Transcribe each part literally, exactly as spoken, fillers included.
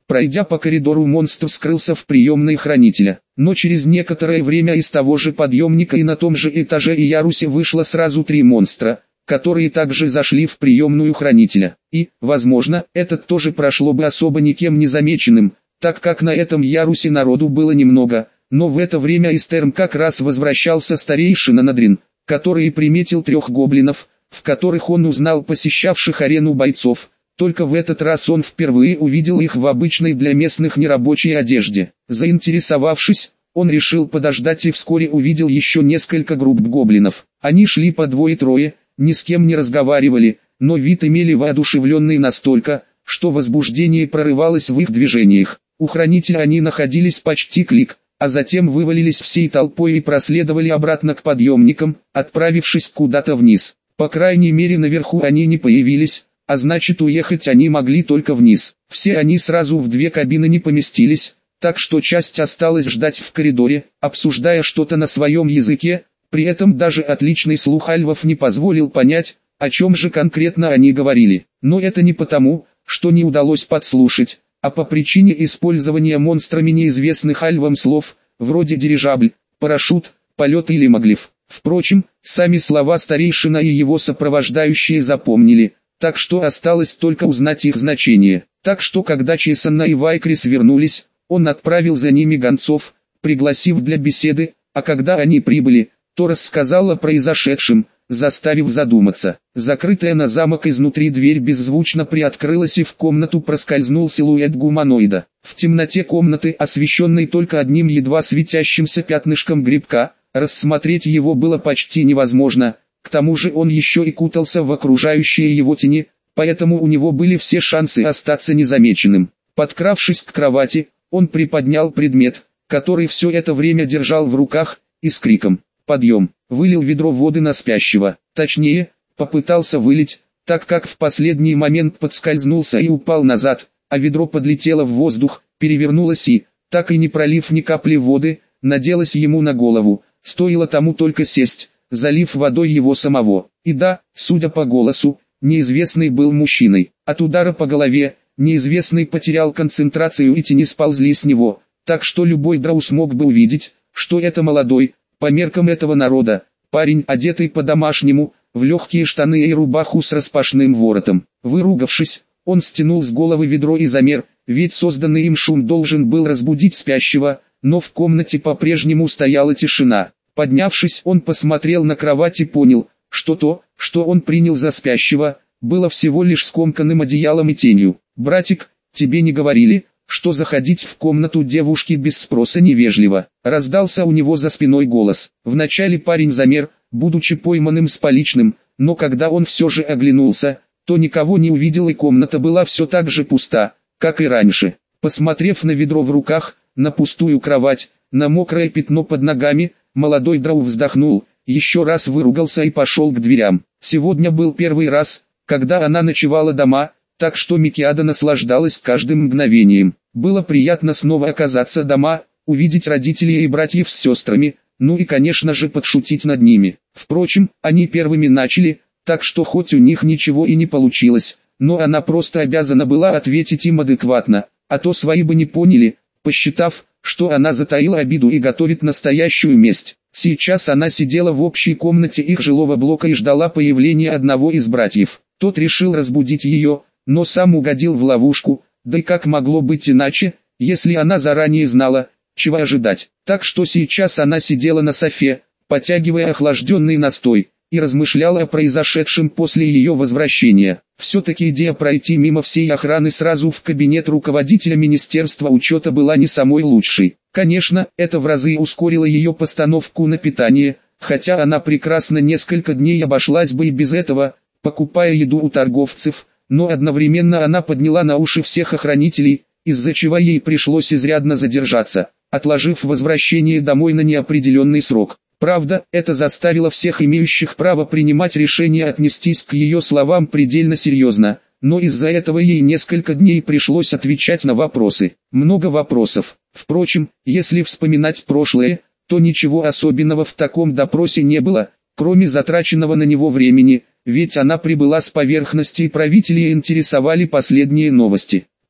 Пройдя по коридору, монстр скрылся в приемной хранителя. Но через некоторое время из того же подъемника и на том же этаже и ярусе вышло сразу три монстра, которые также зашли в приемную хранителя. И, возможно, этот тоже прошло бы особо никем не замеченным, так как на этом ярусе народу было немного, но в это время из терм как раз возвращался старейшина Надрин, который приметил трех гоблинов, в которых он узнал посещавших арену бойцов. Только в этот раз он впервые увидел их в обычной для местных нерабочей одежде. Заинтересовавшись, он решил подождать и вскоре увидел еще несколько групп гоблинов. Они шли по двое-трое, ни с кем не разговаривали, но вид имели воодушевленный настолько, что возбуждение прорывалось в их движениях. У хранителя они находились почти клик, а затем вывалились всей толпой и проследовали обратно к подъемникам, отправившись куда-то вниз. По крайней мере наверху они не появились, а значит уехать они могли только вниз. Все они сразу в две кабины не поместились, так что часть осталась ждать в коридоре, обсуждая что-то на своем языке, при этом даже отличный слух альвов не позволил понять, о чем же конкретно они говорили. Но это не потому, что не удалось подслушать, а по причине использования монстрами неизвестных альвам слов, вроде дирижабль, парашют, полет или моглив. Впрочем, сами слова старейшина и его сопровождающие запомнили, так что осталось только узнать их значение. Так что когда Чесанна и Вайкрис вернулись, он отправил за ними гонцов, пригласив для беседы, а когда они прибыли, то рассказал о произошедшем, заставив задуматься. Закрытая на замок изнутри дверь беззвучно приоткрылась и в комнату проскользнул силуэт гуманоида. В темноте комнаты, освещенной только одним едва светящимся пятнышком грибка, рассмотреть его было почти невозможно. К тому же он еще и кутался в окружающие его тени, поэтому у него были все шансы остаться незамеченным. Подкравшись к кровати, он приподнял предмет, который все это время держал в руках, и с криком «Подъем!» вылил ведро воды на спящего. Точнее, попытался вылить, так как в последний момент подскользнулся и упал назад, а ведро подлетело в воздух, перевернулось и, так и не пролив ни капли воды, наделось ему на голову. Стоило тому только сесть, залив водой его самого. И да, судя по голосу, неизвестный был мужчиной. От удара по голове, неизвестный потерял концентрацию и тени сползли с него, так что любой драу смог бы увидеть, что это молодой, по меркам этого народа, парень, одетый по-домашнему, в легкие штаны и рубаху с распашным воротом. Выругавшись, он стянул с головы ведро и замер, ведь созданный им шум должен был разбудить спящего, но в комнате по-прежнему стояла тишина. Поднявшись, он посмотрел на кровать и понял, что то, что он принял за спящего, было всего лишь скомканным одеялом и тенью. «Братик, тебе не говорили, что заходить в комнату девушки без спроса невежливо?» Раздался у него за спиной голос. Вначале парень замер, будучи пойманным с поличным, но когда он все же оглянулся, то никого не увидел и комната была все так же пуста, как и раньше. Посмотрев на ведро в руках, на пустую кровать, на мокрое пятно под ногами, молодой драу вздохнул, еще раз выругался и пошел к дверям. Сегодня был первый раз, когда она ночевала дома, так что Микиада наслаждалась каждым мгновением. Было приятно снова оказаться дома, увидеть родителей и братьев с сестрами, ну и конечно же подшутить над ними. Впрочем, они первыми начали, так что хоть у них ничего и не получилось, но она просто обязана была ответить им адекватно, а то свои бы не поняли, посчитав, что она затаила обиду и готовит настоящую месть. Сейчас она сидела в общей комнате их жилого блока и ждала появления одного из братьев. Тот решил разбудить ее, но сам угодил в ловушку, да и как могло быть иначе, если она заранее знала, чего ожидать. Так что сейчас она сидела на софе, потягивая охлажденный настой, и размышляла о произошедшем после ее возвращения. Все-таки идея пройти мимо всей охраны сразу в кабинет руководителя Министерства учета была не самой лучшей. Конечно, это в разы ускорило ее постановку на питание, хотя она прекрасно несколько дней обошлась бы и без этого, покупая еду у торговцев, но одновременно она подняла на уши всех охранителей, из-за чего ей пришлось изрядно задержаться, отложив возвращение домой на неопределенный срок. Правда, это заставило всех имеющих право принимать решение отнестись к ее словам предельно серьезно, но из-за этого ей несколько дней пришлось отвечать на вопросы. Много вопросов. Впрочем, если вспоминать прошлое, то ничего особенного в таком допросе не было, кроме затраченного на него времени, ведь она прибыла с поверхности и правителей интересовали последние новости.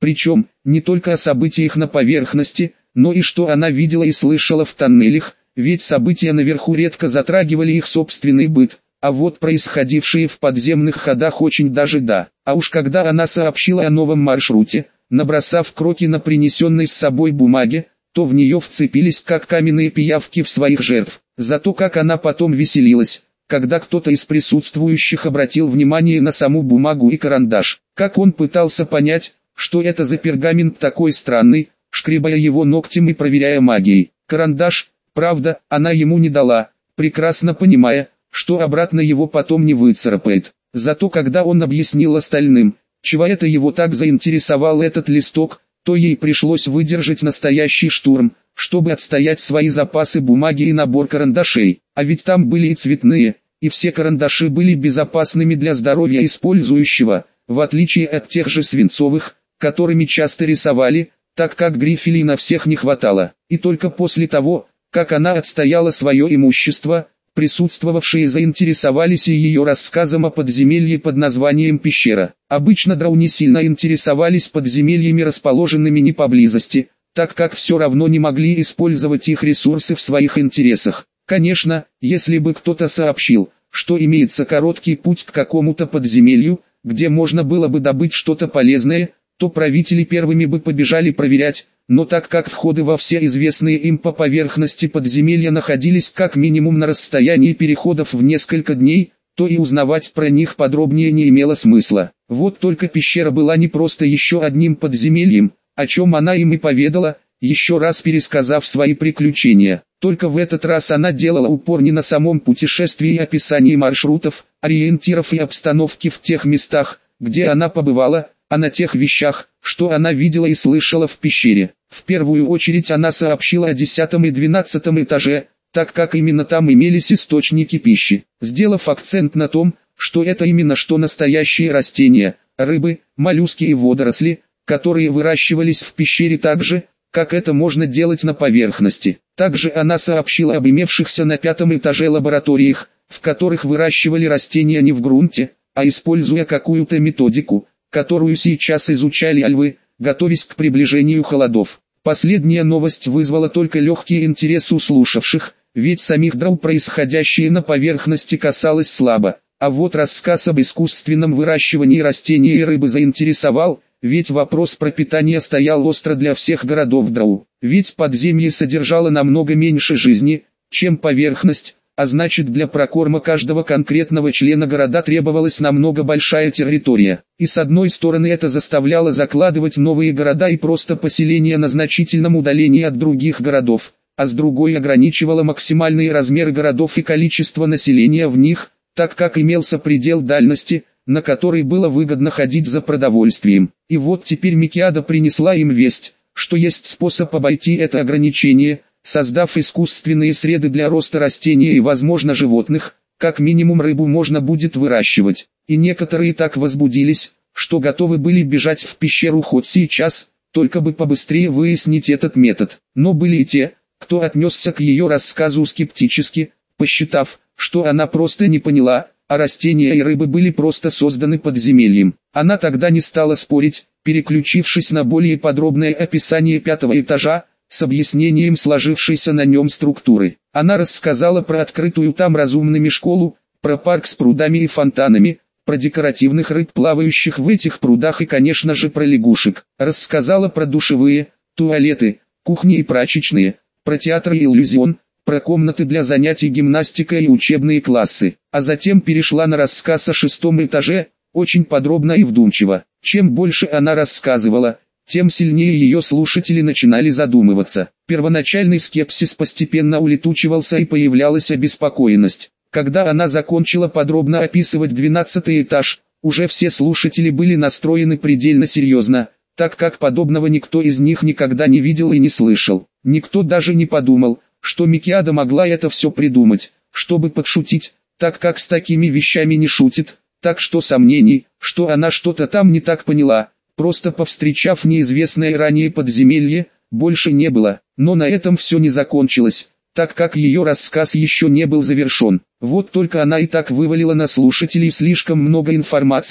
Причем, не только о событиях на поверхности, но и что она видела и слышала в тоннелях, ведь события наверху редко затрагивали их собственный быт, а вот происходившие в подземных ходах очень даже да. А уж когда она сообщила о новом маршруте, набросав кроки на принесенной с собой бумаге, то в нее вцепились как каменные пиявки в своих жертв. Зато как она потом веселилась, когда кто-то из присутствующих обратил внимание на саму бумагу и карандаш. Как он пытался понять, что это за пергамент такой странный, шкребая его ногтем и проверяя магией. Карандаш, правда, она ему не дала, прекрасно понимая, что обратно его потом не выцарапает. Зато когда он объяснил остальным, чего это его так заинтересовал этот листок, то ей пришлось выдержать настоящий штурм, чтобы отстоять свои запасы бумаги и набор карандашей. А ведь там были и цветные, и все карандаши были безопасными для здоровья использующего, в отличие от тех же свинцовых, которыми часто рисовали, так как грифелей на всех не хватало. И только после того, как она отстояла свое имущество, присутствовавшие заинтересовались и ее рассказом о подземелье под названием «Пещера». Обычно дроу не сильно интересовались подземельями, расположенными не поблизости, так как все равно не могли использовать их ресурсы в своих интересах. Конечно, если бы кто-то сообщил, что имеется короткий путь к какому-то подземелью, где можно было бы добыть что-то полезное, то правители первыми бы побежали проверять, но так как входы во все известные им по поверхности подземелья находились как минимум на расстоянии переходов в несколько дней, то и узнавать про них подробнее не имело смысла. Вот только пещера была не просто еще одним подземельем, о чем она им и поведала, еще раз пересказав свои приключения. Только в этот раз она делала упор не на самом путешествии и описании маршрутов, ориентиров и обстановки в тех местах, где она побывала, а на тех вещах, что она видела и слышала в пещере. В первую очередь она сообщила о десятом и двенадцатом этаже, так как именно там имелись источники пищи, сделав акцент на том, что это именно что настоящие растения, рыбы, моллюски и водоросли, которые выращивались в пещере так же, как это можно делать на поверхности. Также она сообщила об имевшихся на пятом этаже лабораториях, в которых выращивали растения не в грунте, а используя какую-то методику, которую сейчас изучали альвы, готовясь к приближению холодов. Последняя новость вызвала только легкий интерес у слушавших, ведь самих дров происходящее на поверхности касалось слабо, а вот рассказ об искусственном выращивании растений и рыбы заинтересовал, ведь вопрос пропитания стоял остро для всех городов дров. Ведь подземье содержало намного меньше жизни, чем поверхность, а значит для прокорма каждого конкретного члена города требовалась намного большая территория. И с одной стороны это заставляло закладывать новые города и просто поселения на значительном удалении от других городов, а с другой ограничивало максимальные размеры городов и количество населения в них, так как имелся предел дальности, на который было выгодно ходить за продовольствием. И вот теперь Микиада принесла им весть, что есть способ обойти это ограничение, создав искусственные среды для роста растений и, возможно, животных, как минимум рыбу можно будет выращивать. И некоторые так возбудились, что готовы были бежать в пещеру хоть сейчас, только бы побыстрее выяснить этот метод. Но были и те, кто отнесся к ее рассказу скептически, посчитав, что она просто не поняла, а растения и рыбы были просто созданы подземельем. Она тогда не стала спорить, переключившись на более подробное описание пятого этажа, с объяснением сложившейся на нем структуры. Она рассказала про открытую там разумными школу, про парк с прудами и фонтанами, про декоративных рыб, плавающих в этих прудах, и, конечно же, про лягушек. Рассказала про душевые, туалеты, кухни и прачечные, про театр и иллюзион, про комнаты для занятий гимнастикой и учебные классы. А затем перешла на рассказ о шестом этаже, очень подробно и вдумчиво. Чем больше она рассказывала, тем сильнее ее слушатели начинали задумываться. Первоначальный скепсис постепенно улетучивался и появлялась обеспокоенность. Когда она закончила подробно описывать двенадцатый этаж, уже все слушатели были настроены предельно серьезно, так как подобного никто из них никогда не видел и не слышал. Никто даже не подумал, что Микиада могла это все придумать, чтобы подшутить, так как с такими вещами не шутит, так что сомнений, что она что-то там не так поняла, просто повстречав неизвестное ранее подземелье, больше не было. Но на этом все не закончилось, так как ее рассказ еще не был завершен. Вот только она и так вывалила на слушателей слишком много информации,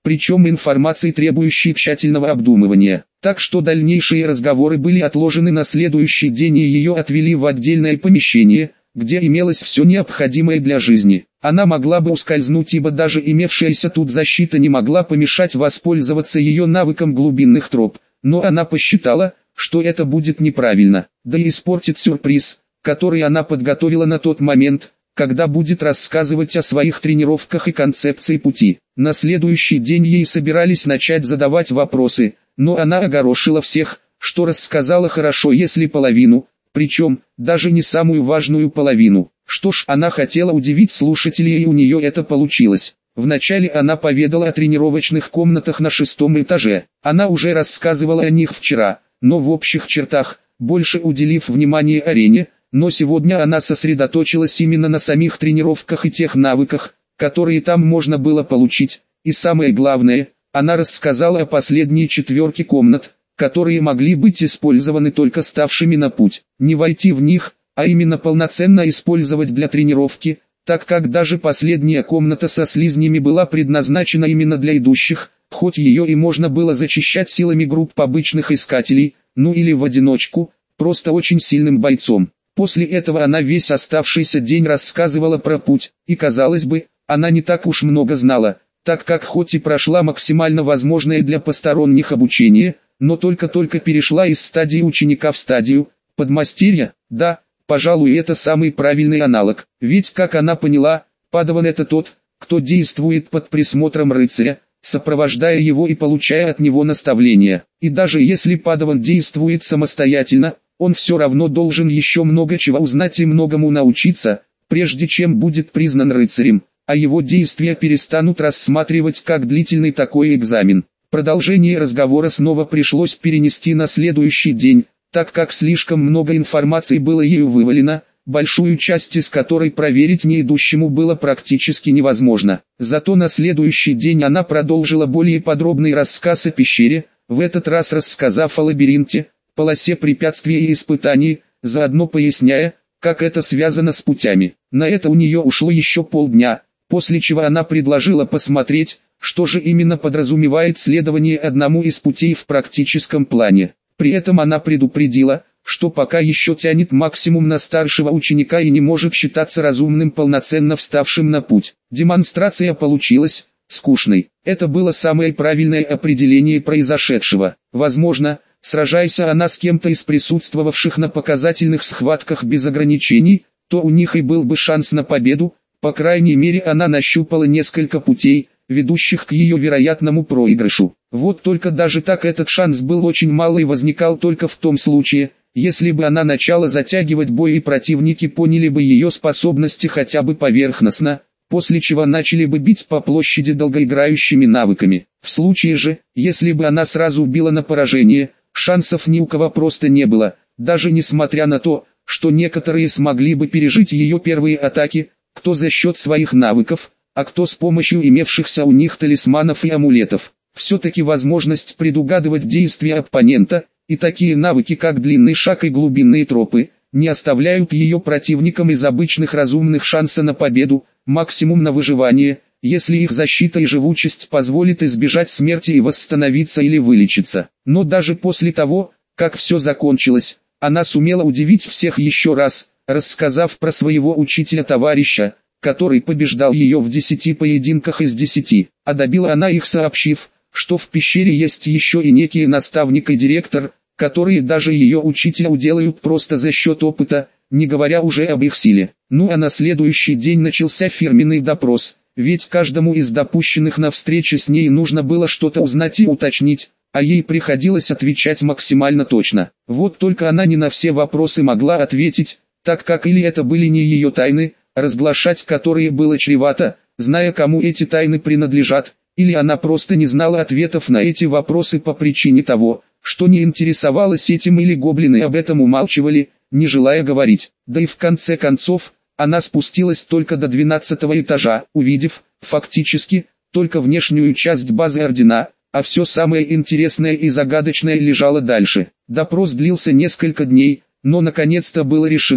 причем информации, требующей тщательного обдумывания. Так что дальнейшие разговоры были отложены на следующий день, и ее отвели в отдельное помещение, где имелось все необходимое для жизни. Она могла бы ускользнуть, ибо даже имевшаяся тут защита не могла помешать воспользоваться ее навыком глубинных троп, но она посчитала, что это будет неправильно, да и испортит сюрприз, который она подготовила на тот момент, когда будет рассказывать о своих тренировках и концепции пути. На следующий день ей собирались начать задавать вопросы, но она огорошила всех, что рассказала хорошо, если половину, причем, даже не самую важную половину. Что ж, она хотела удивить слушателей, и у нее это получилось. Вначале она поведала о тренировочных комнатах на шестом этаже. Она уже рассказывала о них вчера, но в общих чертах, больше уделив внимание арене, но сегодня она сосредоточилась именно на самих тренировках и тех навыках, которые там можно было получить. И самое главное, она рассказала о последней четверке комнат, которые могли быть использованы только ставшими на путь. Не войти в них, а именно полноценно использовать для тренировки, так как даже последняя комната со слизнями была предназначена именно для идущих, хоть ее и можно было зачищать силами групп обычных искателей, ну или в одиночку, просто очень сильным бойцом. После этого она весь оставшийся день рассказывала про путь, и казалось бы, она не так уж много знала, так как хоть и прошла максимально возможное для посторонних обучение, но только-только перешла из стадии ученика в стадию подмастерья. Да, пожалуй, это самый правильный аналог, ведь, как она поняла, падаван — это тот, кто действует под присмотром рыцаря, сопровождая его и получая от него наставления. И даже если падаван действует самостоятельно, он все равно должен еще много чего узнать и многому научиться, прежде чем будет признан рыцарем, а его действия перестанут рассматривать как длительный такой экзамен. Продолжение разговора снова пришлось перенести на следующий день, так как слишком много информации было ею вывалено, большую часть из которой проверить не идущему было практически невозможно. Зато на следующий день она продолжила более подробный рассказ о пещере, в этот раз рассказав о лабиринте, полосе препятствий и испытаний, заодно поясняя, как это связано с путями. На это у нее ушло еще полдня, после чего она предложила посмотреть, что же именно подразумевает следование одному из путей в практическом плане. При этом она предупредила, что пока еще тянет максимум на старшего ученика и не может считаться разумным, полноценно вставшим на путь. Демонстрация получилась скучной. Это было самое правильное определение произошедшего. Возможно, сражаясь она с кем-то из присутствовавших на показательных схватках без ограничений, то у них и был бы шанс на победу. По крайней мере, она нащупала несколько путей, ведущих к ее вероятному проигрышу. Вот только даже так этот шанс был очень мал и возникал только в том случае, если бы она начала затягивать бой и противники поняли бы ее способности хотя бы поверхностно, после чего начали бы бить по площади долгоиграющими навыками. В случае же, если бы она сразу била на поражение, шансов ни у кого просто не было, даже несмотря на то, что некоторые смогли бы пережить ее первые атаки, кто за счет своих навыков, а кто с помощью имевшихся у них талисманов и амулетов. Все-таки возможность предугадывать действия оппонента, и такие навыки как длинный шаг и глубинные тропы, не оставляют ее противникам из обычных разумных шанса на победу, максимум на выживание, если их защита и живучесть позволит избежать смерти и восстановиться или вылечиться. Но даже после того, как все закончилось, она сумела удивить всех еще раз, рассказав про своего учителя-товарища, который побеждал ее в десяти поединках из десяти, а добила она их, сообщив, что в пещере есть еще и некий наставник и директор, которые даже ее учителя уделают просто за счет опыта, не говоря уже об их силе. Ну а на следующий день начался фирменный допрос, ведь каждому из допущенных на встрече с ней нужно было что-то узнать и уточнить, а ей приходилось отвечать максимально точно. Вот только она не на все вопросы могла ответить, так как или это были не ее тайны, разглашать которые было чревато, зная кому эти тайны принадлежат, или она просто не знала ответов на эти вопросы по причине того, что не интересовалась этим, или гоблины об этом умалчивали, не желая говорить. Да и в конце концов, она спустилась только до двенадцатого этажа, увидев, фактически, только внешнюю часть базы Ордена, а все самое интересное и загадочное лежало дальше. Допрос длился несколько дней, но наконец-то было решено,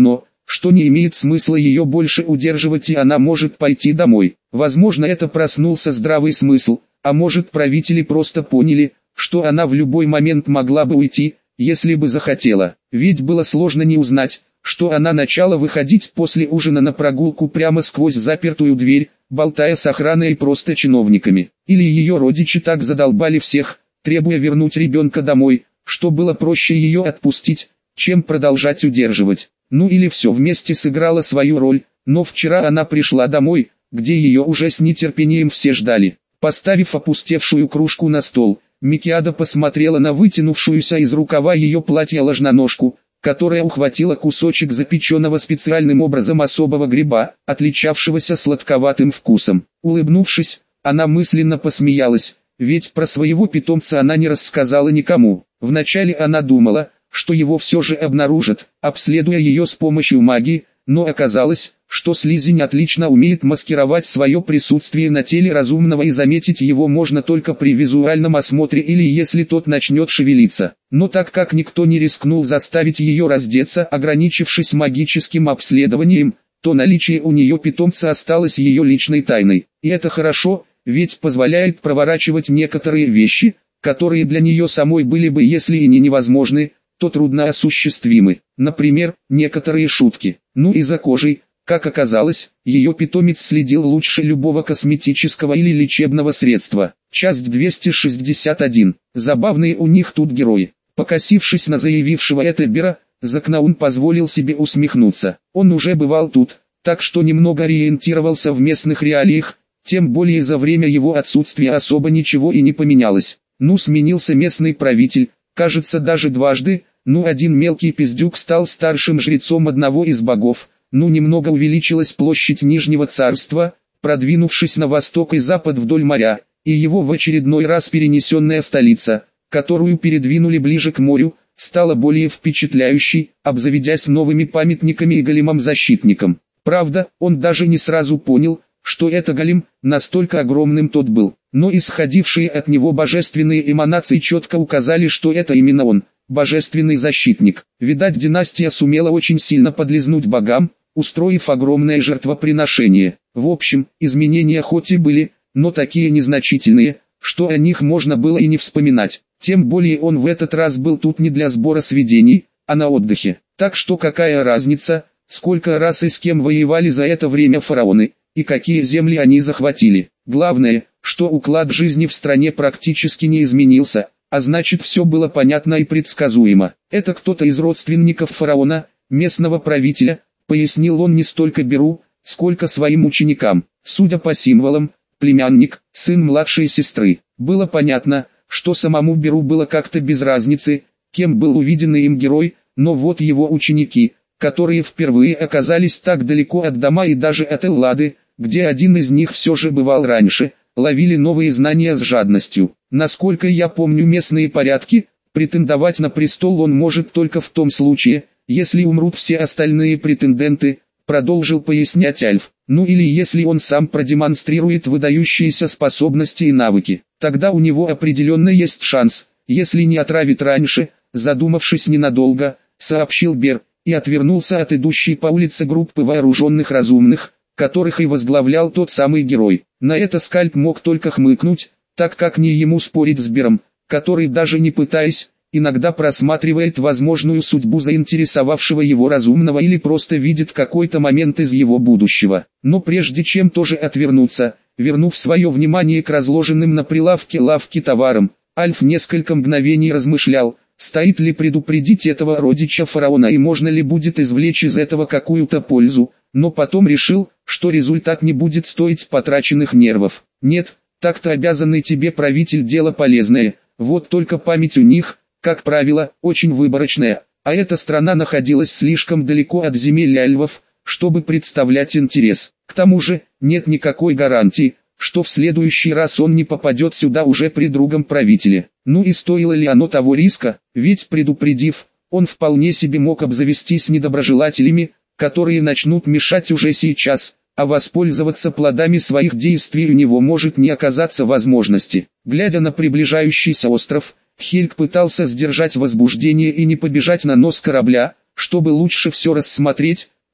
что не имеет смысла ее больше удерживать и она может пойти домой. Возможно, это проснулся здравый смысл, а может, правители просто поняли, что она в любой момент могла бы уйти, если бы захотела. Ведь было сложно не узнать, что она начала выходить после ужина на прогулку прямо сквозь запертую дверь, болтая с охраной и просто чиновниками. Или ее родичи так задолбали всех, требуя вернуть ребенка домой, что было проще ее отпустить, чем продолжать удерживать. Ну или все вместе сыграло свою роль, но вчера она пришла домой, где ее уже с нетерпением все ждали. Поставив опустевшую кружку на стол, Микиада посмотрела на вытянувшуюся из рукава ее платья ложноножку, которая ухватила кусочек запеченного специальным образом особого гриба, отличавшегося сладковатым вкусом. Улыбнувшись, она мысленно посмеялась, ведь про своего питомца она не рассказала никому. Вначале она думала, что его все же обнаружат, обследуя ее с помощью магии, но оказалось, что слизень отлично умеет маскировать свое присутствие на теле разумного и заметить его можно только при визуальном осмотре или если тот начнет шевелиться. Но так как никто не рискнул заставить ее раздеться, ограничившись магическим обследованием, то наличие у нее питомца осталось ее личной тайной. И это хорошо, ведь позволяет проворачивать некоторые вещи, которые для нее самой были бы если и не невозможны, то трудно осуществимы. Например, некоторые шутки. Ну и за кожей, как оказалось, ее питомец следил лучше любого косметического или лечебного средства. Часть двести шестьдесят один. Забавные у них тут герои. Покосившись на заявившего это Бера, Закнаун позволил себе усмехнуться. Он уже бывал тут, так что немного ориентировался в местных реалиях, тем более за время его отсутствия особо ничего и не поменялось. Ну сменился местный правитель, кажется даже дважды, ну один мелкий пиздюк стал старшим жрецом одного из богов, ну немного увеличилась площадь Нижнего Царства, продвинувшись на восток и запад вдоль моря, и его в очередной раз перенесенная столица, которую передвинули ближе к морю, стала более впечатляющей, обзаведясь новыми памятниками и големом-защитником. Правда, он даже не сразу понял, что это голем, настолько огромным тот был, но исходившие от него божественные эманации четко указали, что это именно он, божественный защитник. Видать, династия сумела очень сильно подлизнуть богам, устроив огромное жертвоприношение. В общем, изменения хоть и были, но такие незначительные, что о них можно было и не вспоминать. Тем более он в этот раз был тут не для сбора сведений, а на отдыхе. Так что какая разница, сколько раз и с кем воевали за это время фараоны, и какие земли они захватили. Главное, что уклад жизни в стране практически не изменился, а значит все было понятно и предсказуемо. Это кто-то из родственников фараона, местного правителя, пояснил он не столько Беру, сколько своим ученикам. Судя по символам, племянник, сын младшей сестры. Было понятно, что самому Беру было как-то без разницы, кем был увиденный им герой, но вот его ученики, которые впервые оказались так далеко от дома и даже от Эллады, где один из них все же бывал раньше, ловили новые знания с жадностью. Насколько я помню местные порядки, претендовать на престол он может только в том случае, если умрут все остальные претенденты, продолжил пояснять Альф. Ну или если он сам продемонстрирует выдающиеся способности и навыки. Тогда у него определенно есть шанс, если не отравит раньше, задумавшись ненадолго, сообщил Бер, и отвернулся от идущей по улице группы вооруженных разумных, которых и возглавлял тот самый герой. На это Скальп мог только хмыкнуть, так как не ему спорить с Бером, который даже не пытаясь, иногда просматривает возможную судьбу заинтересовавшего его разумного или просто видит какой-то момент из его будущего. Но прежде чем тоже отвернуться, вернув свое внимание к разложенным на прилавке лавки товарам, Альф несколько мгновений размышлял, стоит ли предупредить этого родича фараона и можно ли будет извлечь из этого какую-то пользу, но потом решил, что результат не будет стоить потраченных нервов. Нет, так-то обязанный тебе правитель дело полезное, вот только память у них, как правило, очень выборочная, а эта страна находилась слишком далеко от земель альвов, чтобы представлять интерес. К тому же, нет никакой гарантии, что в следующий раз он не попадет сюда уже при другом правителе. Ну и стоило ли оно того риска, ведь предупредив, он вполне себе мог обзавестись недоброжелателями, которые начнут мешать уже сейчас, а воспользоваться плодами своих действий у него может не оказаться возможности. Глядя на приближающийся остров, Хельг пытался сдержать возбуждение и не побежать на нос корабля, чтобы лучше все рассмотреть,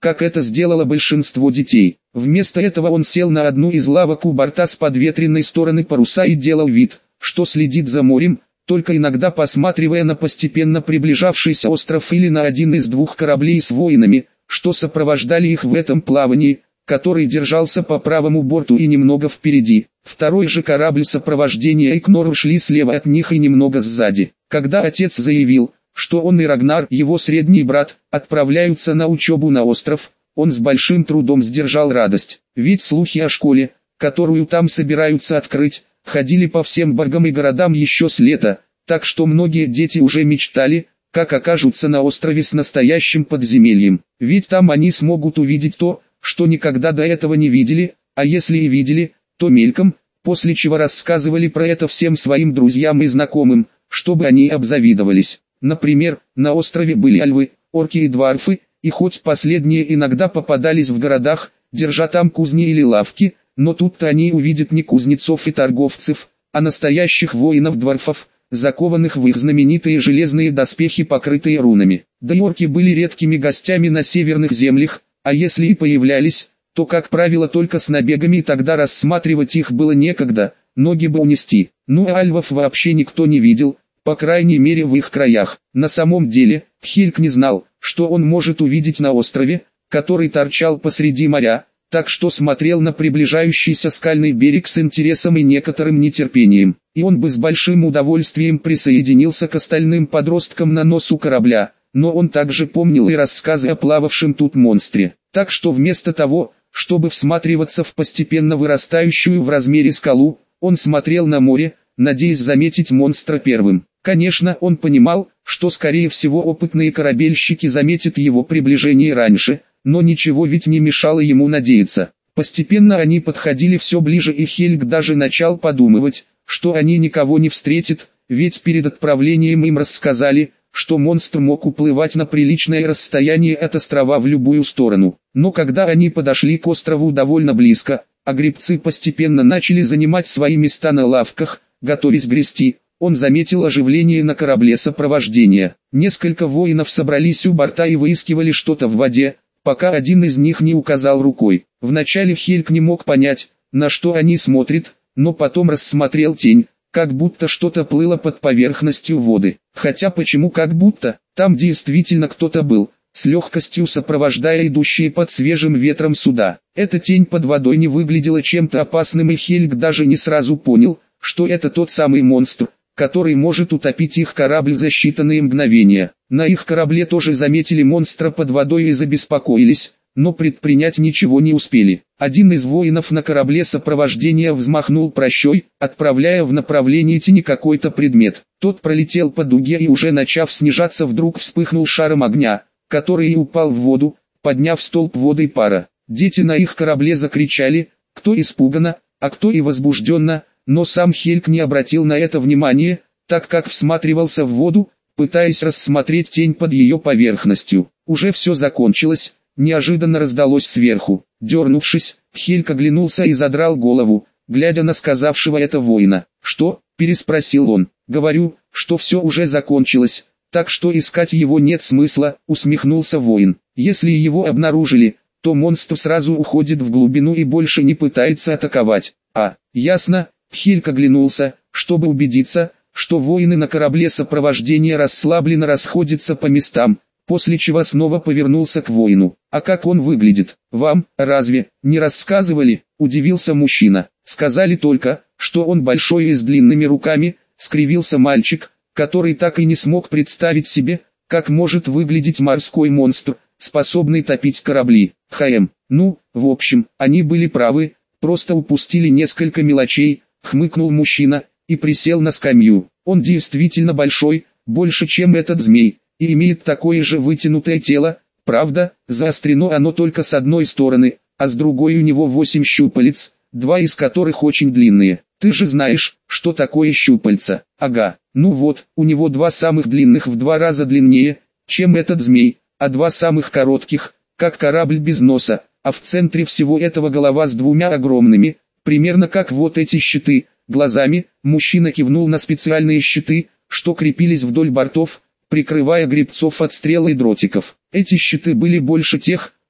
как это сделало большинство детей. Вместо этого он сел на одну из лавок у борта с подветренной стороны паруса и делал вид, что следит за морем, только иногда посматривая на постепенно приближавшийся остров или на один из двух кораблей с воинами, что сопровождали их в этом плавании, который держался по правому борту и немного впереди. Второй же корабль сопровождения и Кнору шли слева от них и немного сзади. Когда отец заявил, что он и Рагнар, его средний брат, отправляются на учебу на остров, он с большим трудом сдержал радость. Ведь слухи о школе, которую там собираются открыть, ходили по всем боргам и городам еще с лета, так что многие дети уже мечтали, как окажутся на острове с настоящим подземельем. Ведь там они смогут увидеть то, что никогда до этого не видели, а если и видели, то мельком, после чего рассказывали про это всем своим друзьям и знакомым, чтобы они обзавидовались. Например, на острове были альвы, орки и дварфы, и хоть последние иногда попадались в городах, держа там кузни или лавки, но тут-то они увидят не кузнецов и торговцев, а настоящих воинов-дварфов, закованных в их знаменитые железные доспехи, покрытые рунами. Да и орки были редкими гостями на северных землях, а если и появлялись, то как правило только с набегами, и тогда рассматривать их было некогда, ноги бы унести. Ну а альвов вообще никто не видел, по крайней мере в их краях. На самом деле, Хельг не знал, что он может увидеть на острове, который торчал посреди моря, так что смотрел на приближающийся скальный берег с интересом и некоторым нетерпением. И он бы с большим удовольствием присоединился к остальным подросткам на носу корабля, но он также помнил и рассказы о плававшем тут монстре. Так что вместо того, чтобы всматриваться в постепенно вырастающую в размере скалу, он смотрел на море, надеясь заметить монстра первым. Конечно, он понимал, что скорее всего опытные корабельщики заметят его приближение раньше, но ничего ведь не мешало ему надеяться. Постепенно они подходили все ближе, и Хельг даже начал подумывать, что они никого не встретят, ведь перед отправлением им рассказали, что монстр мог уплывать на приличное расстояние от острова в любую сторону. Но когда они подошли к острову довольно близко, а гребцы постепенно начали занимать свои места на лавках, готовясь грести, он заметил оживление на корабле сопровождения. Несколько воинов собрались у борта и выискивали что-то в воде, пока один из них не указал рукой. Вначале Хельг не мог понять, на что они смотрят, но потом рассмотрел тень, как будто что-то плыло под поверхностью воды. Хотя почему как будто, там действительно кто-то был, с легкостью сопровождая идущие под свежим ветром суда. Эта тень под водой не выглядела чем-то опасным, и Хельг даже не сразу понял, что это тот самый монстр, который может утопить их корабль за считанные мгновения. На их корабле тоже заметили монстра под водой и забеспокоились, но предпринять ничего не успели. Один из воинов на корабле сопровождения взмахнул пращой, отправляя в направлении тени какой-то предмет. Тот пролетел по дуге и уже начав снижаться, вдруг вспыхнул шаром огня, который и упал в воду, подняв столб воды и пара. Дети на их корабле закричали, кто испуганно, а кто и возбужденно, но сам Хельг не обратил на это внимания, так как всматривался в воду, пытаясь рассмотреть тень под ее поверхностью. Уже все закончилось, неожиданно раздалось сверху. Дернувшись, Хельг оглянулся и задрал голову, глядя на сказавшего это воина. «Что?» – переспросил он. «Говорю, что все уже закончилось, так что искать его нет смысла», – усмехнулся воин. «Если его обнаружили, то монстр сразу уходит в глубину и больше не пытается атаковать». «А, ясно». Хельг оглянулся, чтобы убедиться, что воины на корабле сопровождения расслабленно расходятся по местам, после чего снова повернулся к воину. «А как он выглядит? Вам, разве, не рассказывали?» – удивился мужчина. «Сказали только, что он большой и с длинными руками», – скривился мальчик, который так и не смог представить себе, как может выглядеть морской монстр, способный топить корабли. «Хм, ну, в общем, они были правы, просто упустили несколько мелочей», – хмыкнул мужчина и присел на скамью. «Он действительно большой, больше чем этот змей, и имеет такое же вытянутое тело, правда, заострено оно только с одной стороны, а с другой у него восемь щупалец, два из которых очень длинные. Ты же знаешь, что такое щупальца?» «Ага, ну вот, у него два самых длинных в два раза длиннее, чем этот змей, а два самых коротких, как корабль без носа, а в центре всего этого голова с двумя огромными, примерно как вот эти щиты, глазами». Мужчина кивнул на специальные щиты, что крепились вдоль бортов, прикрывая гребцов от стрел и дротиков. Эти щиты были больше тех,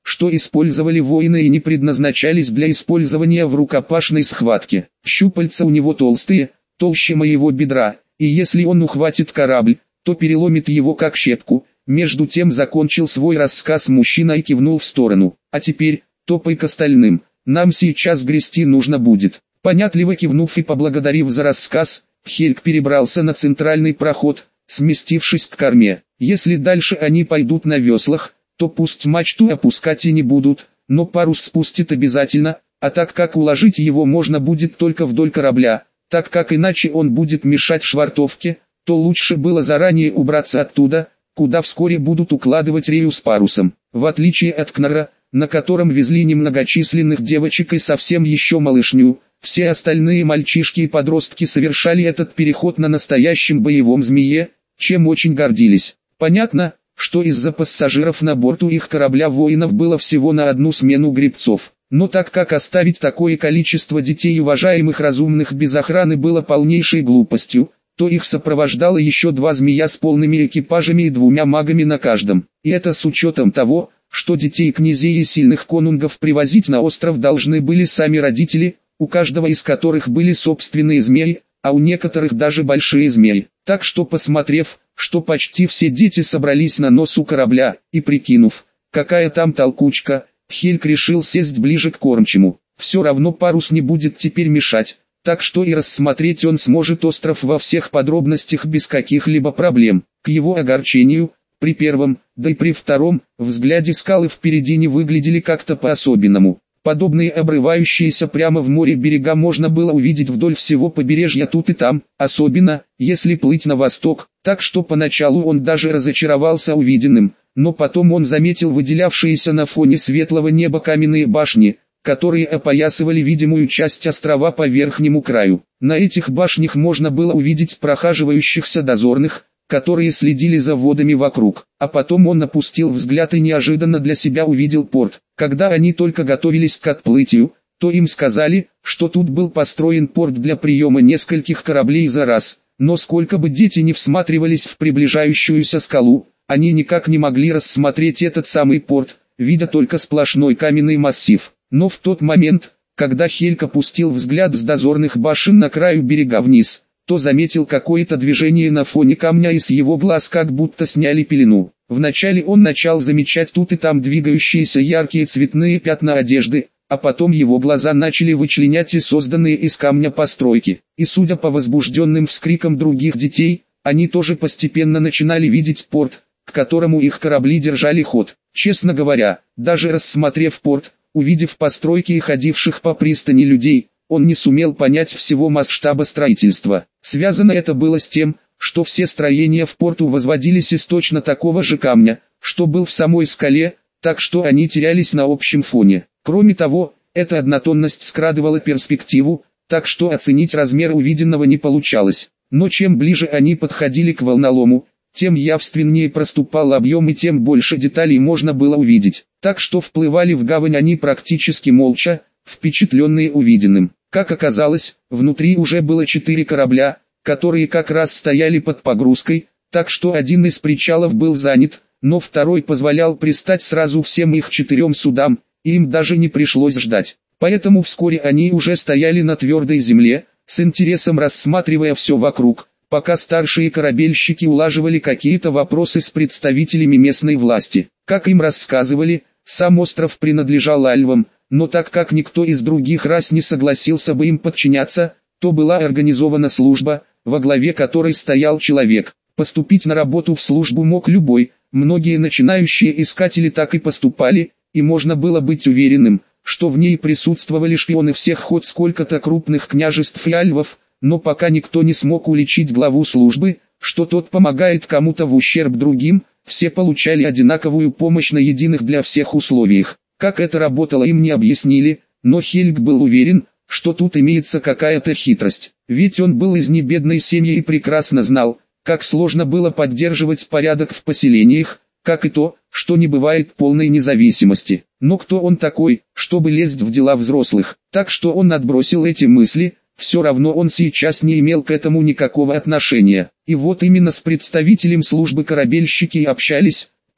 что использовали воины и не предназначались для использования в рукопашной схватке. Щупальца у него толстые, толще моего бедра, и если он ухватит корабль, то переломит его как щепку. Между тем закончил свой рассказ мужчина и кивнул в сторону. А теперь, топай к остальным, нам сейчас грести нужно будет. Понятливо кивнув и поблагодарив за рассказ, Хельг перебрался на центральный проход, сместившись к корме. Если дальше они пойдут на веслах, то пусть мачту опускать и не будут, но парус спустит обязательно, а так как уложить его можно будет только вдоль корабля, так как иначе он будет мешать швартовке, то лучше было заранее убраться оттуда, куда вскоре будут укладывать рею с парусом. В отличие от Кнара, на котором везли немногочисленных девочек и совсем еще малышню, все остальные мальчишки и подростки совершали этот переход на настоящем боевом змее, чем очень гордились. Понятно, что из-за пассажиров на борту их корабля воинов было всего на одну смену гребцов. Но так как оставить такое количество детей уважаемых разумных без охраны было полнейшей глупостью, то их сопровождало еще два змея с полными экипажами и двумя магами на каждом. И это с учетом того, что детей князей и сильных конунгов привозить на остров должны были сами родители, у каждого из которых были собственные змеи, а у некоторых даже большие змеи. Так что, посмотрев, что почти все дети собрались на носу корабля, и прикинув, какая там толкучка, Хельг решил сесть ближе к кормчему. Все равно парус не будет теперь мешать, так что и рассмотреть он сможет остров во всех подробностях без каких-либо проблем. К его огорчению, при первом, да и при втором, взгляде скалы впереди не выглядели как-то по-особенному. Подобные обрывающиеся прямо в море берега можно было увидеть вдоль всего побережья тут и там, особенно, если плыть на восток, так что поначалу он даже разочаровался увиденным, но потом он заметил выделявшиеся на фоне светлого неба каменные башни, которые опоясывали видимую часть острова по верхнему краю. На этих башнях можно было увидеть прохаживающихся дозорных, которые следили за водами вокруг. А потом он опустил взгляд и неожиданно для себя увидел порт. Когда они только готовились к отплытию, то им сказали, что тут был построен порт для приема нескольких кораблей за раз. Но сколько бы дети не всматривались в приближающуюся скалу, они никак не могли рассмотреть этот самый порт, видя только сплошной каменный массив. Но в тот момент, когда Хельг опустил взгляд с дозорных башен на краю берега вниз, то заметил какое-то движение на фоне камня и с его глаз как будто сняли пелену. Вначале он начал замечать тут и там двигающиеся яркие цветные пятна одежды, а потом его глаза начали вычленять и созданные из камня постройки. И судя по возбужденным вскрикам других детей, они тоже постепенно начинали видеть порт, к которому их корабли держали ход. Честно говоря, даже рассмотрев порт, увидев постройки и ходивших по пристани людей, он не сумел понять всего масштаба строительства. Связано это было с тем, что все строения в порту возводились из точно такого же камня, что был в самой скале, так что они терялись на общем фоне. Кроме того, эта однотонность скрадывала перспективу, так что оценить размер увиденного не получалось. Но чем ближе они подходили к волнолому, тем явственнее проступал объем и тем больше деталей можно было увидеть. Так что вплывали в гавань они практически молча, впечатленные увиденным. Как оказалось, внутри уже было четыре корабля, которые как раз стояли под погрузкой, так что один из причалов был занят, но второй позволял пристать сразу всем их четырем судам, и им даже не пришлось ждать. Поэтому вскоре они уже стояли на твердой земле, с интересом рассматривая все вокруг, пока старшие корабельщики улаживали какие-то вопросы с представителями местной власти. Как им рассказывали, сам остров принадлежал альвам, но так как никто из других рас не согласился бы им подчиняться, то была организована служба, во главе которой стоял человек. Поступить на работу в службу мог любой, многие начинающие искатели так и поступали, и можно было быть уверенным, что в ней присутствовали шпионы всех хоть сколько-то крупных княжеств и альвов, но пока никто не смог уличить главу службы, что тот помогает кому-то в ущерб другим, все получали одинаковую помощь на единых для всех условиях. Как это работало им не объяснили, но Хельг был уверен, что тут имеется какая-то хитрость. Ведь он был из небедной семьи и прекрасно знал, как сложно было поддерживать порядок в поселениях, как и то, что не бывает полной независимости. Но кто он такой, чтобы лезть в дела взрослых? Так что он отбросил эти мысли, все равно он сейчас не имел к этому никакого отношения. И вот именно с представителем службы корабельщики и общались,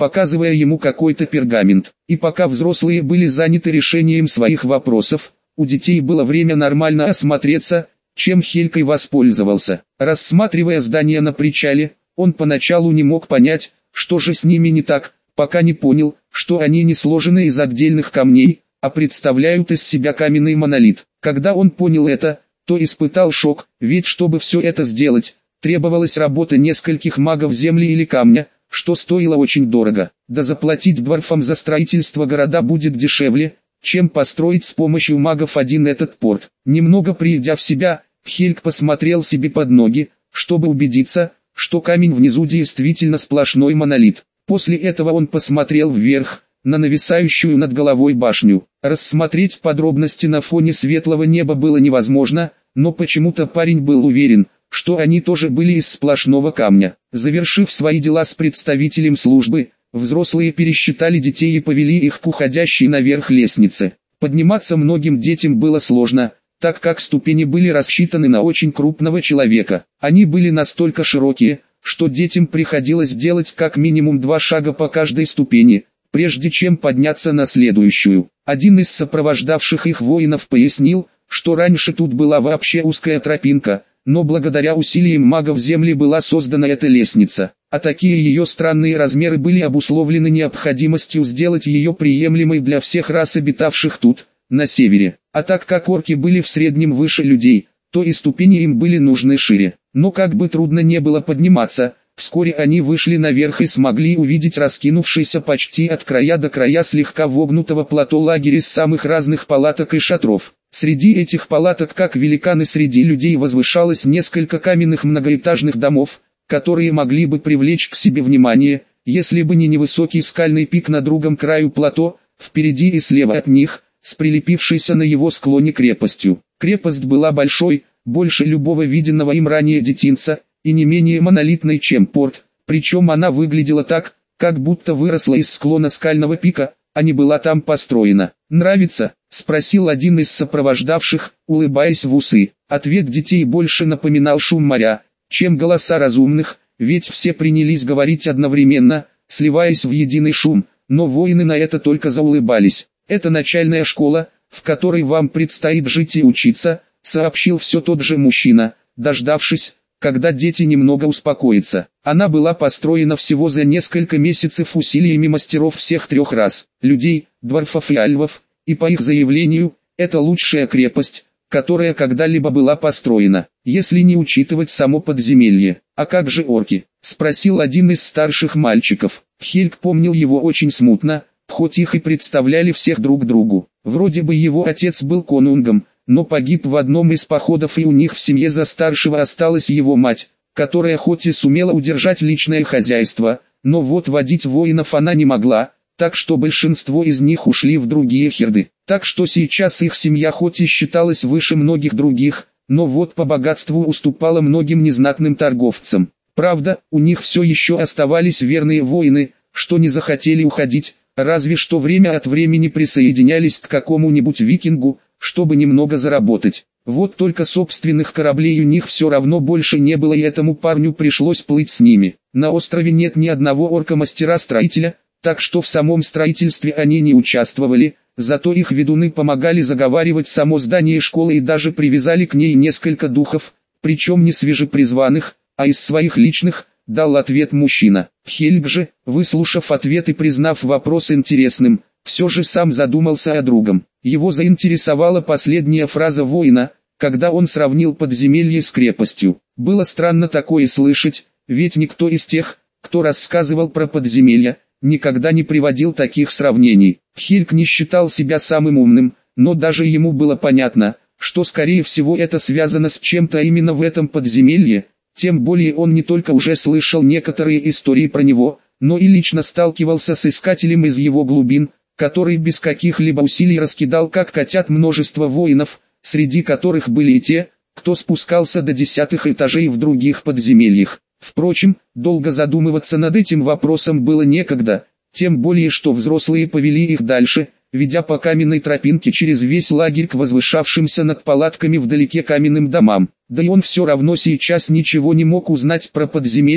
показывая ему какой-то пергамент. И пока взрослые были заняты решением своих вопросов, у детей было время нормально осмотреться, чем Хельг и воспользовался. Рассматривая здание на причале, он поначалу не мог понять, что же с ними не так, пока не понял, что они не сложены из отдельных камней, а представляют из себя каменный монолит. Когда он понял это, то испытал шок, ведь чтобы все это сделать, требовалась работа нескольких магов земли или камня, что стоило очень дорого. Да заплатить дворфам за строительство города будет дешевле, чем построить с помощью магов один этот порт. Немного придя в себя, Хельг посмотрел себе под ноги, чтобы убедиться, что камень внизу действительно сплошной монолит. После этого он посмотрел вверх, на нависающую над головой башню. Рассмотреть подробности на фоне светлого неба было невозможно, но почему-то парень был уверен, что они тоже были из сплошного камня. Завершив свои дела с представителем службы, взрослые пересчитали детей и повели их к уходящей наверх лестнице. Подниматься многим детям было сложно, так как ступени были рассчитаны на очень крупного человека. Они были настолько широкие, что детям приходилось делать как минимум два шага по каждой ступени, прежде чем подняться на следующую. Один из сопровождавших их воинов пояснил, что раньше тут была вообще узкая тропинка, но благодаря усилиям магов земли была создана эта лестница, а такие ее странные размеры были обусловлены необходимостью сделать ее приемлемой для всех рас, обитавших тут, на севере. А так как орки были в среднем выше людей, то и ступени им были нужны шире. Но как бы трудно не было подниматься, вскоре они вышли наверх и смогли увидеть раскинувшийся почти от края до края слегка вогнутого плато лагерь из самых разных палаток и шатров. Среди этих палаток, как великаны среди людей, возвышалось несколько каменных многоэтажных домов, которые могли бы привлечь к себе внимание, если бы не невысокий скальный пик на другом краю плато, впереди и слева от них, с прилепившейся на его склоне крепостью. Крепость была большой, больше любого виденного им ранее детинца, и не менее монолитной, чем порт, причем она выглядела так, как будто выросла из склона скального пика, а не была там построена. «Нравится?» — спросил один из сопровождавших, улыбаясь в усы. Ответ детей больше напоминал шум моря, чем голоса разумных, ведь все принялись говорить одновременно, сливаясь в единый шум, но воины на это только заулыбались. «Это начальная школа, в которой вам предстоит жить и учиться», — сообщил все тот же мужчина, дождавшись, когда дети немного успокоятся. Она была построена всего за несколько месяцев усилиями мастеров всех трех рас, людей, дворфов и альвов, и по их заявлению, это лучшая крепость, которая когда-либо была построена, если не учитывать само подземелье. «А как же орки?» — спросил один из старших мальчиков. Хельг помнил его очень смутно, хоть их и представляли всех друг другу. Вроде бы его отец был конунгом, но погиб в одном из походов, и у них в семье за старшего осталась его мать, которая хоть и сумела удержать личное хозяйство, но вот водить воинов она не могла, так что большинство из них ушли в другие херды. Так что сейчас их семья хоть и считалась выше многих других, но вот по богатству уступала многим незнатным торговцам. Правда, у них все еще оставались верные воины, что не захотели уходить, разве что время от времени присоединялись к какому-нибудь викингу, чтобы немного заработать. Вот только собственных кораблей у них все равно больше не было, и этому парню пришлось плыть с ними. На острове нет ни одного орка-мастера-строителя, так что в самом строительстве они не участвовали, зато их ведуны помогали заговаривать само здание школы и даже привязали к ней несколько духов, причем не свежепризванных, а из своих личных, дал ответ мужчина. Хельг же, выслушав ответ и признав вопрос интересным, все же сам задумался о другом. Его заинтересовала последняя фраза воина, когда он сравнил подземелье с крепостью. Было странно такое слышать, ведь никто из тех, кто рассказывал про подземелья, никогда не приводил таких сравнений. Хельг не считал себя самым умным, но даже ему было понятно, что скорее всего это связано с чем-то именно в этом подземелье, тем более он не только уже слышал некоторые истории про него, но и лично сталкивался с искателем из его глубин, который без каких-либо усилий раскидал как котят множество воинов, среди которых были и те, кто спускался до десятых этажей в других подземельях. Впрочем, долго задумываться над этим вопросом было некогда, тем более что взрослые повели их дальше, ведя по каменной тропинке через весь лагерь к возвышавшимся над палатками вдалеке каменным домам. Да и он все равно сейчас ничего не мог узнать про подземелье,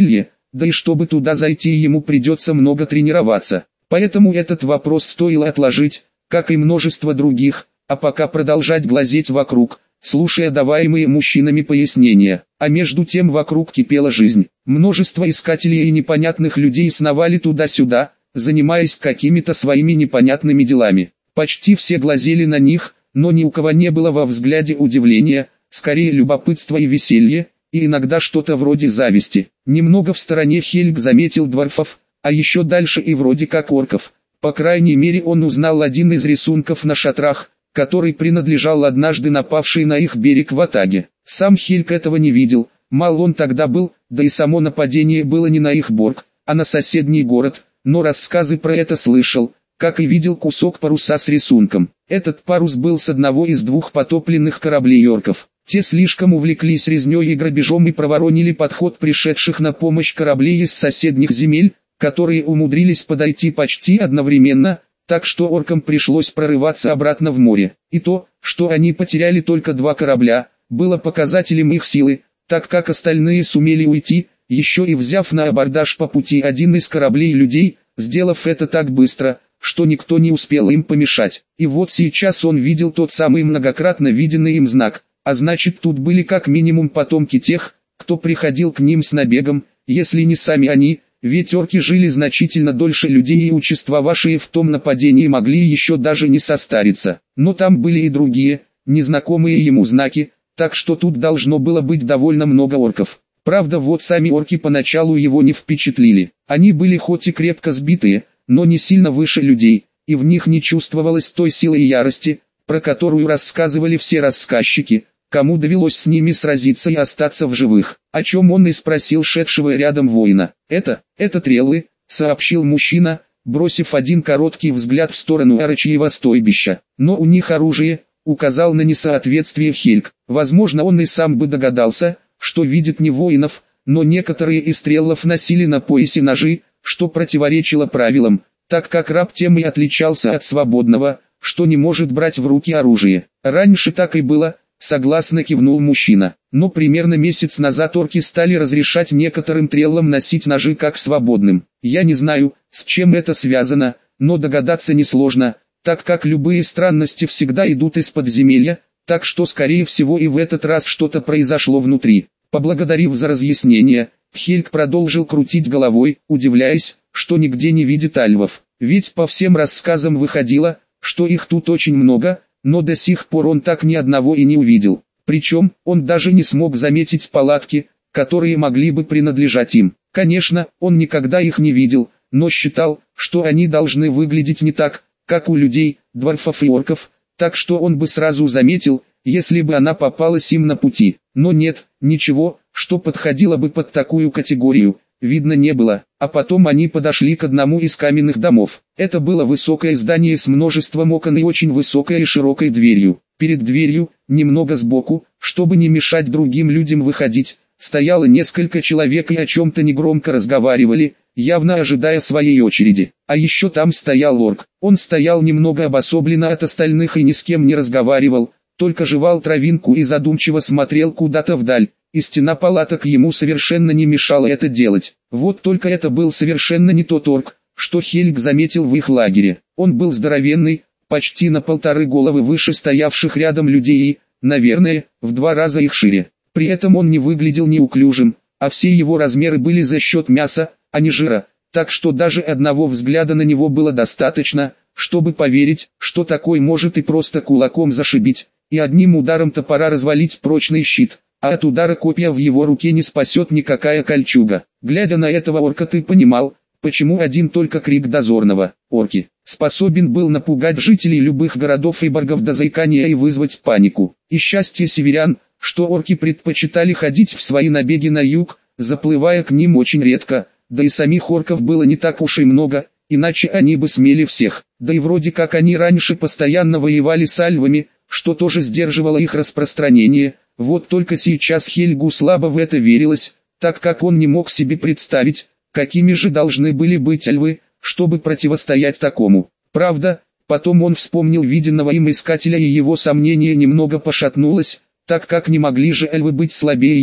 да и чтобы туда зайти ему придется много тренироваться. Поэтому этот вопрос стоило отложить, как и множество других, а пока продолжать глазеть вокруг, слушая даваемые мужчинами пояснения. А между тем вокруг кипела жизнь. Множество искателей и непонятных людей сновали туда-сюда, занимаясь какими-то своими непонятными делами. Почти все глазели на них, но ни у кого не было во взгляде удивления, скорее любопытства и веселье, и иногда что-то вроде зависти. Немного в стороне Хельг заметил дворфов, а еще дальше и вроде как орков. По крайней мере он узнал один из рисунков на шатрах, который принадлежал однажды напавшей на их берег ватаге. Сам Хельг этого не видел, мал он тогда был, да и само нападение было не на их борг, а на соседний город, но рассказы про это слышал, как и видел кусок паруса с рисунком. Этот парус был с одного из двух потопленных кораблей орков. Те слишком увлеклись резней и грабежом и проворонили подход пришедших на помощь кораблей из соседних земель, которые умудрились подойти почти одновременно, так что оркам пришлось прорываться обратно в море. И то, что они потеряли только два корабля, было показателем их силы, так как остальные сумели уйти, еще и взяв на абордаж по пути один из кораблей людей, сделав это так быстро, что никто не успел им помешать. И вот сейчас он видел тот самый многократно виденный им знак, а значит тут были как минимум потомки тех, кто приходил к ним с набегом, если не сами они, ведь орки жили значительно дольше людей и участвовавшие в том нападении могли еще даже не состариться. Но там были и другие, незнакомые ему знаки, так что тут должно было быть довольно много орков. Правда вот сами орки поначалу его не впечатлили. Они были хоть и крепко сбитые, но не сильно выше людей, и в них не чувствовалось той силы и ярости, про которую рассказывали все рассказчики, кому довелось с ними сразиться и остаться в живых. О чем он и спросил шедшего рядом воина. «Это, это треллы», — сообщил мужчина, бросив один короткий взгляд в сторону орочьего стойбища. «Но у них оружие», — указал на несоответствие Хельг. Возможно он и сам бы догадался, что видит не воинов, но некоторые из треллов носили на поясе ножи, что противоречило правилам, так как раб тем и отличался от свободного, что не может брать в руки оружие. Раньше так и было, согласно кивнул мужчина, но примерно месяц назад орки стали разрешать некоторым треллам носить ножи как свободным. Я не знаю, с чем это связано, но догадаться несложно, так как любые странности всегда идут из подземелья, так что скорее всего и в этот раз что-то произошло внутри. Поблагодарив за разъяснение, Хельг продолжил крутить головой, удивляясь, что нигде не видит альвов. Ведь по всем рассказам выходило, что их тут очень много, но до сих пор он так ни одного и не увидел. Причем, он даже не смог заметить палатки, которые могли бы принадлежать им. Конечно, он никогда их не видел, но считал, что они должны выглядеть не так, как у людей, дворфов и орков, так что он бы сразу заметил, если бы она попалась им на пути. Но нет, ничего, что подходило бы под такую категорию, видно не было. А потом они подошли к одному из каменных домов. Это было высокое здание с множеством окон и очень высокой и широкой дверью. Перед дверью, немного сбоку, чтобы не мешать другим людям выходить, стояло несколько человек и о чем-то негромко разговаривали, явно ожидая своей очереди. А еще там стоял орк. Он стоял немного обособленно от остальных и ни с кем не разговаривал, только жевал травинку и задумчиво смотрел куда-то вдаль, и стена палаток ему совершенно не мешала это делать. Вот только это был совершенно не тот орк, что Хельг заметил в их лагере. Он был здоровенный, почти на полторы головы выше стоявших рядом людей и, наверное, в два раза их шире. При этом он не выглядел неуклюжим, а все его размеры были за счет мяса, а не жира, так что даже одного взгляда на него было достаточно, чтобы поверить, что такой может и просто кулаком зашибить, и одним ударом топора развалить прочный щит, а от удара копья в его руке не спасет никакая кольчуга. Глядя на этого орка, ты понимал, почему один только крик дозорного «Орки!» способен был напугать жителей любых городов и боргов до заикания и вызвать панику. И счастье северян, что орки предпочитали ходить в свои набеги на юг, заплывая к ним очень редко, да и самих орков было не так уж и много, иначе они бы смели всех. Да и вроде как они раньше постоянно воевали с альвами, что тоже сдерживало их распространение. Вот только сейчас Хельгу слабо в это верилось, так как он не мог себе представить, какими же должны были быть альвы, чтобы противостоять такому. Правда, потом он вспомнил виденного им искателя и его сомнение немного пошатнулось, так как не могли же альвы быть слабее его.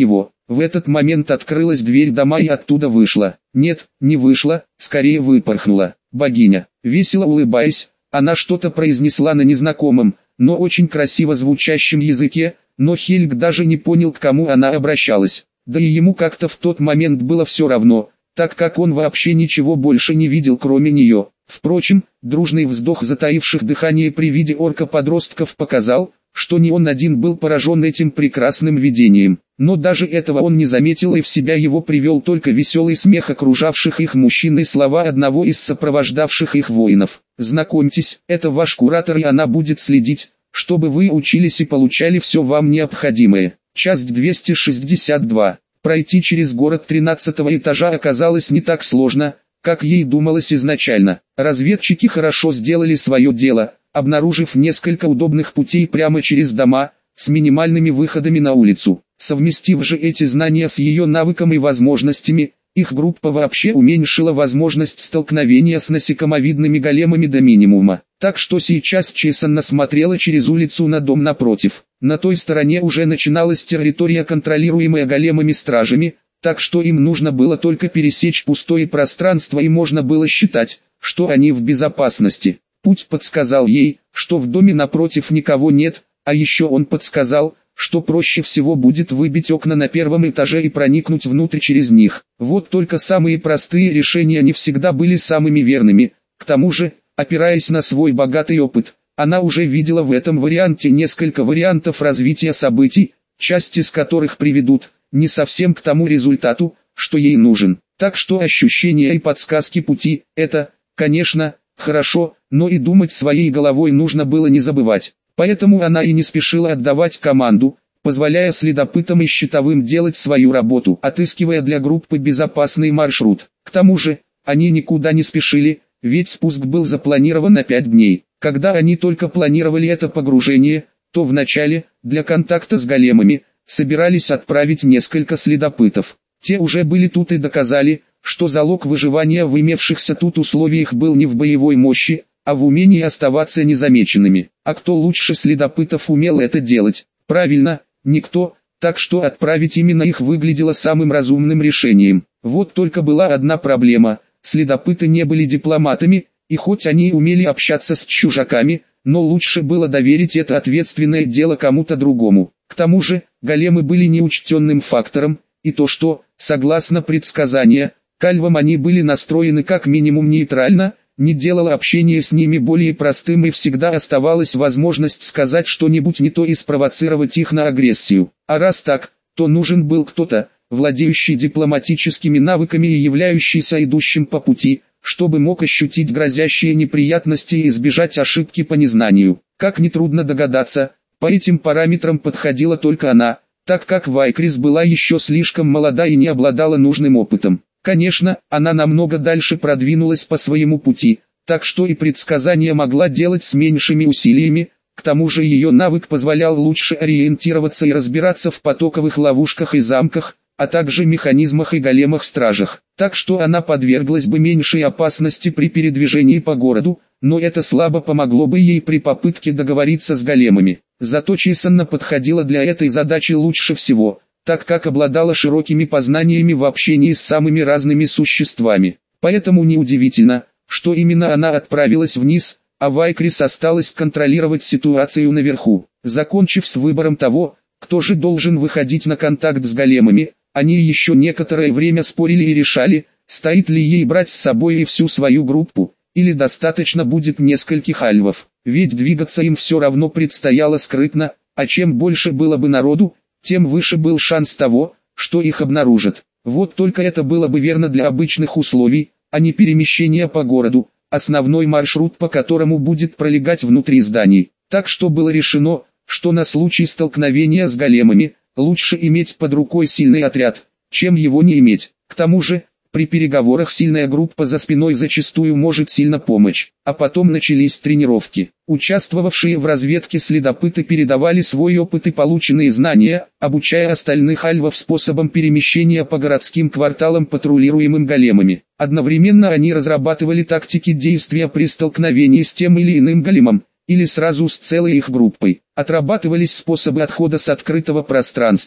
В этот момент открылась дверь дома и оттуда вышла. Нет, не вышла, скорее выпорхнула. Богиня. Весело улыбаясь, она что-то произнесла на незнакомом, но очень красиво звучащем языке, но Хельг даже не понял, к кому она обращалась. Да и ему как-то в тот момент было все равно, так как он вообще ничего больше не видел кроме нее. Впрочем, дружный вздох затаивших дыхание при виде орка-подростков показал, что не он один был поражен этим прекрасным видением. Но даже этого он не заметил, и в себя его привел только веселый смех окружавших их мужчин и слова одного из сопровождавших их воинов. «Знакомьтесь, это ваш куратор, и она будет следить, чтобы вы учились и получали все вам необходимое». Часть двести шестьдесят два. Пройти через город тринадцатого этажа оказалось не так сложно, как ей думалось изначально. Разведчики хорошо сделали свое дело, обнаружив несколько удобных путей прямо через дома, с минимальными выходами на улицу. Совместив же эти знания с ее навыком и возможностями, их группа вообще уменьшила возможность столкновения с насекомовидными големами до минимума. Так что сейчас Чесанна смотрела через улицу на дом напротив. На той стороне уже начиналась территория, контролируемая големами-стражами, так что им нужно было только пересечь пустое пространство, и можно было считать, что они в безопасности. Путь подсказал ей, что в доме напротив никого нет, а еще он подсказал, что проще всего будет выбить окна на первом этаже и проникнуть внутрь через них. Вот только самые простые решения не всегда были самыми верными. К тому же, опираясь на свой богатый опыт, она уже видела в этом варианте несколько вариантов развития событий, часть из которых приведут не совсем к тому результату, что ей нужен. Так что ощущения и подсказки пути – это, конечно, хорошо, но и думать своей головой нужно было не забывать. Поэтому она и не спешила отдавать команду, позволяя следопытам и щитовым делать свою работу, отыскивая для группы безопасный маршрут. К тому же, они никуда не спешили, ведь спуск был запланирован на пять дней. Когда они только планировали это погружение, то вначале, для контакта с големами, собирались отправить несколько следопытов. Те уже были тут и доказали, что залог выживания в имевшихся тут условиях был не в боевой мощи, а в умении оставаться незамеченными. А кто лучше следопытов умел это делать? Правильно, никто, так что отправить именно их выглядело самым разумным решением. Вот только была одна проблема: следопыты не были дипломатами, и хоть они и умели общаться с чужаками, но лучше было доверить это ответственное дело кому-то другому. К тому же, големы были неучтенным фактором, и то, что, согласно предсказанию, к альвам они были настроены как минимум нейтрально, не делало общение с ними более простым, и всегда оставалась возможность сказать что-нибудь не то и спровоцировать их на агрессию. А раз так, то нужен был кто-то, владеющий дипломатическими навыками и являющийся идущим по пути, чтобы мог ощутить грозящие неприятности и избежать ошибки по незнанию. Как нетрудно догадаться, по этим параметрам подходила только она, так как Вайкрис была еще слишком молода и не обладала нужным опытом. Конечно, она намного дальше продвинулась по своему пути, так что и предсказания могла делать с меньшими усилиями, к тому же ее навык позволял лучше ориентироваться и разбираться в потоковых ловушках и замках, а также механизмах и големах-стражах. Так что она подверглась бы меньшей опасности при передвижении по городу, но это слабо помогло бы ей при попытке договориться с големами. Зато Чесанна подходила для этой задачи лучше всего, так как обладала широкими познаниями в общении с самыми разными существами. Поэтому неудивительно, что именно она отправилась вниз, а Вайкрис осталась контролировать ситуацию наверху. Закончив с выбором того, кто же должен выходить на контакт с големами, они еще некоторое время спорили и решали, стоит ли ей брать с собой и всю свою группу, или достаточно будет нескольких альвов. Ведь двигаться им все равно предстояло скрытно, а чем больше было бы народу, тем выше был шанс того, что их обнаружат. Вот только это было бы верно для обычных условий, а не перемещения по городу, основной маршрут по которому будет пролегать внутри зданий. Так что было решено, что на случай столкновения с големами, лучше иметь под рукой сильный отряд, чем его не иметь. К тому же, при переговорах сильная группа за спиной зачастую может сильно помочь. А потом начались тренировки. Участвовавшие в разведке следопыты передавали свой опыт и полученные знания, обучая остальных альвов способам перемещения по городским кварталам, патрулируемым големами. Одновременно они разрабатывали тактики действия при столкновении с тем или иным големом, или сразу с целой их группой. Отрабатывались способы отхода с открытого пространства,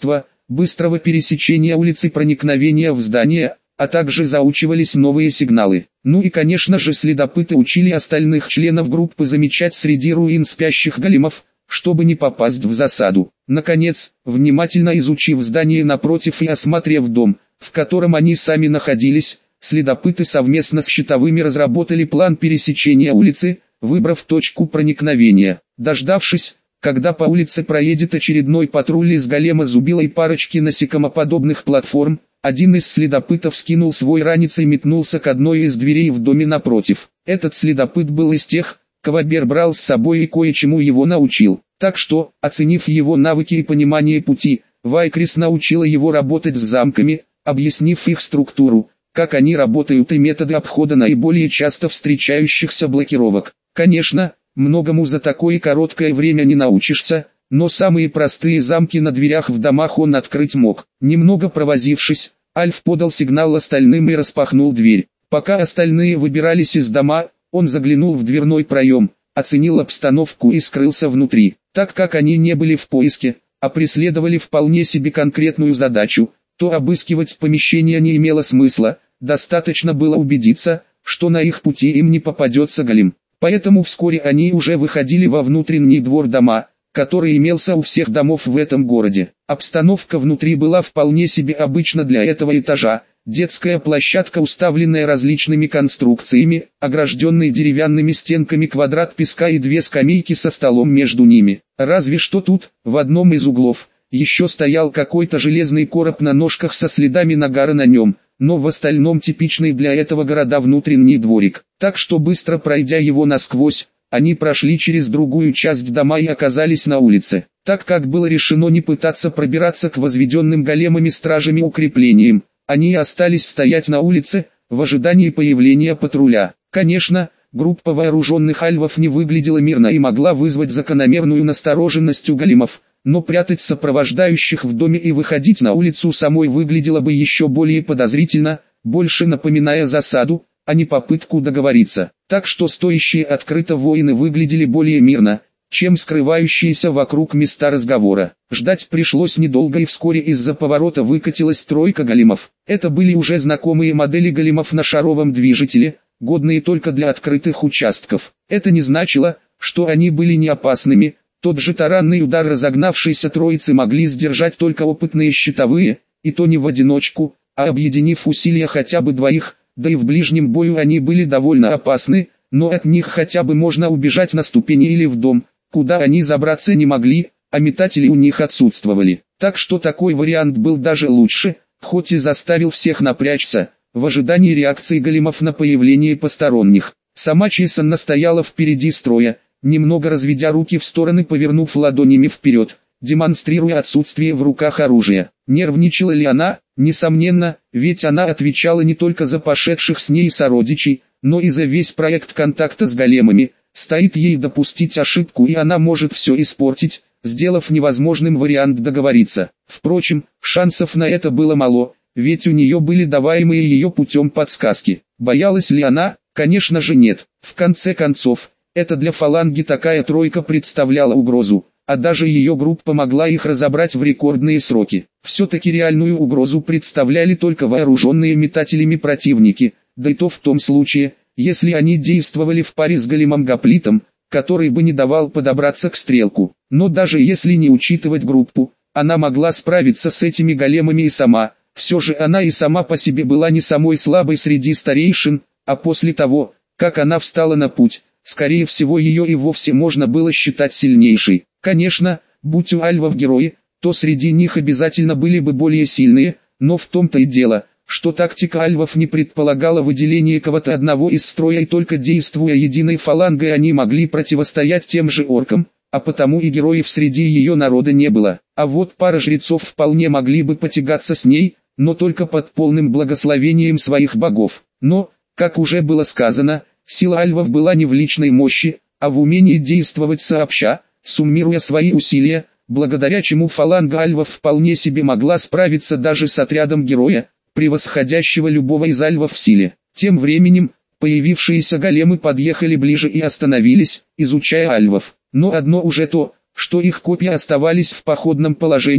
быстрого пересечения улицы, проникновения в здание, а также заучивались новые сигналы. Ну и конечно же следопыты учили остальных членов группы замечать среди руин спящих големов, чтобы не попасть в засаду. Наконец, внимательно изучив здание напротив и осмотрев дом, в котором они сами находились, следопыты совместно с щитовыми разработали план пересечения улицы, выбрав точку проникновения. Дождавшись, когда по улице проедет очередной патруль из голема Зубила и парочки насекомоподобных платформ, один из следопытов скинул свой ранец и метнулся к одной из дверей в доме напротив. Этот следопыт был из тех, кого Бер брал с собой и кое-чему его научил. Так что, оценив его навыки и понимание пути, Вайкрис научила его работать с замками, объяснив их структуру, как они работают и методы обхода наиболее часто встречающихся блокировок. Конечно, многому за такое короткое время не научишься, но самые простые замки на дверях в домах он открыть мог. Немного провозившись, Альф подал сигнал остальным и распахнул дверь. Пока остальные выбирались из дома, он заглянул в дверной проем, оценил обстановку и скрылся внутри. Так как они не были в поиске, а преследовали вполне себе конкретную задачу, то обыскивать помещение не имело смысла, достаточно было убедиться, что на их пути им не попадется голем. Поэтому вскоре они уже выходили во внутренний двор дома, который имелся у всех домов в этом городе. Обстановка внутри была вполне себе обычна для этого этажа. Детская площадка, уставленная различными конструкциями, огражденный деревянными стенками квадрат песка и две скамейки со столом между ними. Разве что тут, в одном из углов, еще стоял какой-то железный короб на ножках со следами нагара на нем, но в остальном типичный для этого города внутренний дворик. Так что быстро пройдя его насквозь, они прошли через другую часть дома и оказались на улице. Так как было решено не пытаться пробираться к возведенным големами стражами укреплениям, они остались стоять на улице, в ожидании появления патруля. Конечно, группа вооруженных альвов не выглядела мирно и могла вызвать закономерную настороженность у големов, но прятать сопровождающих в доме и выходить на улицу самой выглядело бы еще более подозрительно, больше напоминая засаду, а не попытку договориться. Так что стоящие открыто воины выглядели более мирно, чем скрывающиеся вокруг места разговора. Ждать пришлось недолго, и вскоре из-за поворота выкатилась тройка големов. Это были уже знакомые модели големов на шаровом движителе, годные только для открытых участков. Это не значило, что они были не опасными. Тот же таранный удар разогнавшейся троицы могли сдержать только опытные щитовые, и то не в одиночку, а объединив усилия хотя бы двоих, да и в ближнем бою они были довольно опасны, но от них хотя бы можно убежать на ступени или в дом, куда они забраться не могли, а метатели у них отсутствовали. Так что такой вариант был даже лучше, хоть и заставил всех напрячься, в ожидании реакции големов на появление посторонних. Сама Чисанна стояла впереди строя, немного разведя руки в стороны, повернув ладонями вперед, демонстрируя отсутствие в руках оружия. Нервничала ли она? Несомненно, ведь она отвечала не только за пошедших с ней сородичей, но и за весь проект контакта с големами. Стоит ей допустить ошибку, и она может все испортить, сделав невозможным вариант договориться. Впрочем, шансов на это было мало, ведь у нее были даваемые ее путем подсказки. Боялась ли она? Конечно же нет. В конце концов, это для фаланги такая тройка представляла угрозу, а даже ее группа могла их разобрать в рекордные сроки. Все-таки реальную угрозу представляли только вооруженные метателями противники, да и то в том случае, если они действовали в паре с големом-гоплитом, который бы не давал подобраться к стрелку. Но даже если не учитывать группу, она могла справиться с этими големами и сама. Все же она и сама по себе была не самой слабой среди старейшин, а после того, как она встала на путь, скорее всего ее и вовсе можно было считать сильнейшей. Конечно, будь у альвов герои, то среди них обязательно были бы более сильные, но в том-то и дело, что тактика альвов не предполагала выделение кого-то одного из строя, и только действуя единой фалангой они могли противостоять тем же оркам, а потому и героев среди ее народа не было. А вот пара жрецов вполне могли бы потягаться с ней, но только под полным благословением своих богов. Но, как уже было сказано, сила альвов была не в личной мощи, а в умении действовать сообща, суммируя свои усилия, благодаря чему фаланга альвов вполне себе могла справиться даже с отрядом героя, превосходящего любого из альвов в силе. Тем временем, появившиеся големы подъехали ближе и остановились, изучая альвов. Но одно уже то, что их копья оставались в походном положении,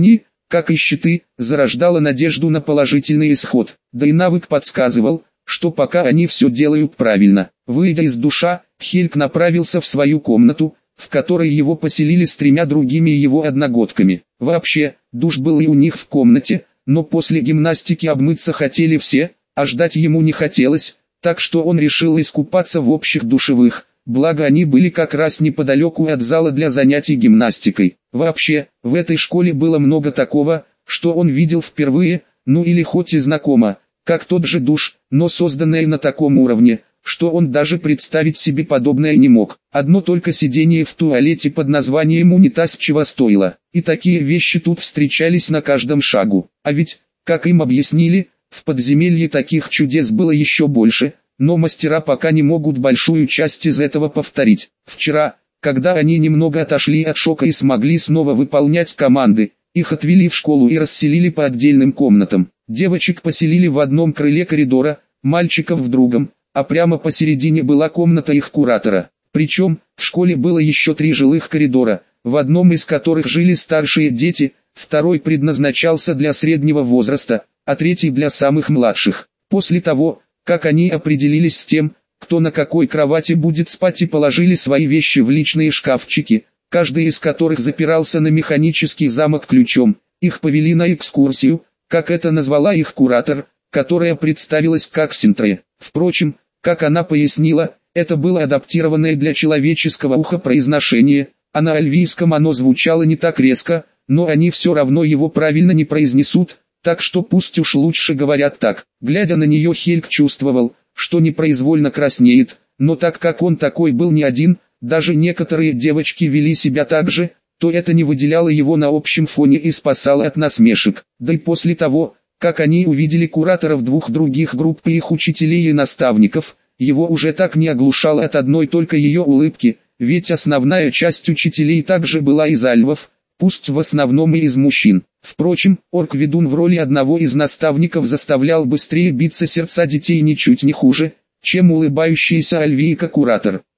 как и щиты, зарождала надежду на положительный исход. Да и навык подсказывал, что пока они все делают правильно. Выйдя из душа, Хельг направился в свою комнату, в которой его поселили с тремя другими его одногодками. Вообще, душ был и у них в комнате, но после гимнастики обмыться хотели все, а ждать ему не хотелось, так что он решил искупаться в общих душевых, благо они были как раз неподалеку от зала для занятий гимнастикой. Вообще, в этой школе было много такого, что он видел впервые, ну или хоть и знакомо, как тот же душ, но созданное на таком уровне, что он даже представить себе подобное не мог. Одно только сидение в туалете под названием унитаз чего стоило. И такие вещи тут встречались на каждом шагу. А ведь, как им объяснили, в подземелье таких чудес было еще больше, но мастера пока не могут большую часть из этого повторить. Вчера, когда они немного отошли от шока и смогли снова выполнять команды, их отвели в школу и расселили по отдельным комнатам. Девочек поселили в одном крыле коридора, мальчиков в другом, а прямо посередине была комната их куратора. Причем, в школе было еще три жилых коридора, в одном из которых жили старшие дети, второй предназначался для среднего возраста, а третий для самых младших. После того, как они определились с тем, кто на какой кровати будет спать, и положили свои вещи в личные шкафчики, каждый из которых запирался на механический замок ключом, их повели на экскурсию, как это назвала их куратор, которая представилась как Синтре. Впрочем, как она пояснила, это было адаптированное для человеческого уха произношение, а на альвийском оно звучало не так резко, но они все равно его правильно не произнесут, так что пусть уж лучше говорят так. Глядя на нее, Хельг чувствовал, что непроизвольно краснеет, но так как он такой был не один, даже некоторые девочки вели себя так же, то это не выделяло его на общем фоне и спасало от насмешек. Да и после того, как они увидели кураторов двух других групп и их учителей и наставников, его уже так не оглушало от одной только ее улыбки, ведь основная часть учителей также была из альвов, пусть в основном и из мужчин. Впрочем, орк-ведун в роли одного из наставников заставлял быстрее биться сердца детей ничуть не хуже, чем улыбающаяся альвийка-куратор.